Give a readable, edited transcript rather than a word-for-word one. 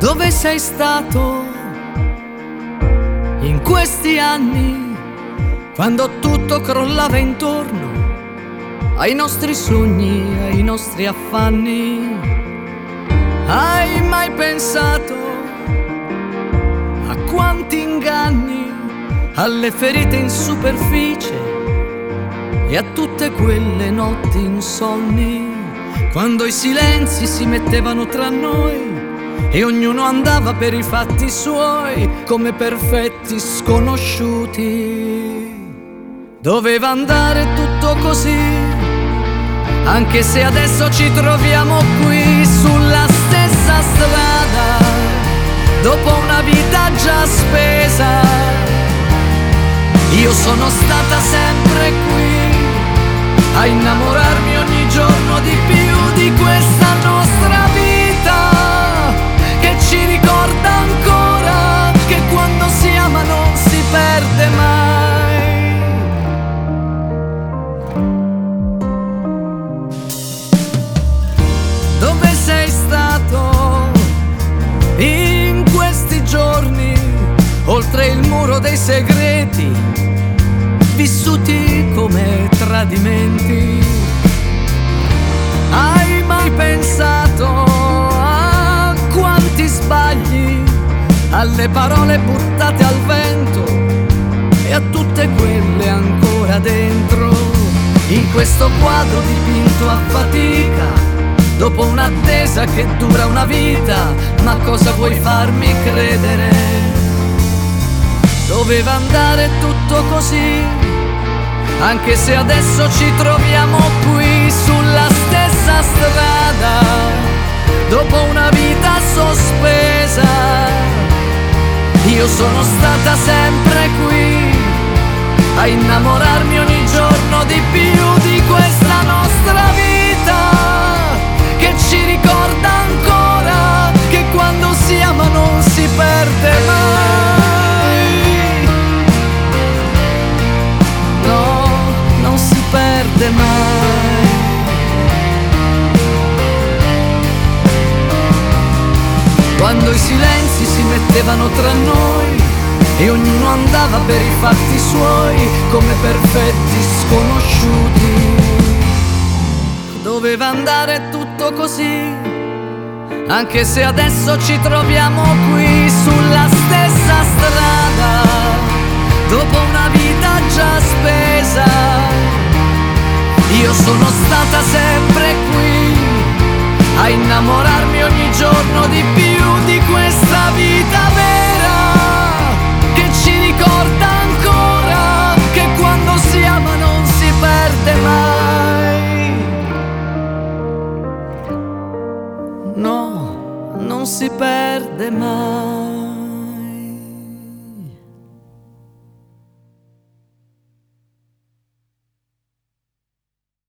Dove sei stato in questi anni, quando tutto crollava intorno ai nostri sogni, ai nostri affanni? Hai mai pensato a quanti inganni, alle ferite in superficie e a tutte quelle notti insonni, quando i silenzi si mettevano tra noi e ognuno andava per i fatti suoi come perfetti sconosciuti? Doveva andare tutto così, anche se adesso ci troviamo qui sulla stessa strada, dopo una vita già spesa. Io sono stata sempre qui a innamorarmi ogni giorno di più di questa nostra vita, che ci ricorda ancora che quando si ama non si perde mai. Dove sei stato in questi giorni, oltre il muro dei segreti, vissuti come tradimenti? Hai mai pensato a quanti sbagli, alle parole buttate al vento e a tutte quelle ancora dentro, in questo quadro dipinto a fatica, dopo un'attesa che dura una vita? Ma cosa vuoi farmi credere? Doveva andare tutto così, anche se adesso ci troviamo qui sulla stessa strada, dopo una vita sospesa. Io sono stata sempre qui a innamorarmi ogni giorno di più di questa nostra vita, che ci ricorda ancora che quando si ama non si perde mai. No, non si perde mai. Quando i silenzi si mettevano tra noi e ognuno andava per i fatti suoi come perfetti sconosciuti. Doveva andare tutto così, anche se adesso ci troviamo qui sulla stessa strada, dopo una vita già spesa. Io sono stata sempre qui a innamorarmi ogni giorno di più di questa vita vera, che ci ricorda ancora che quando si ama non si perde mai. No, non si perde mai.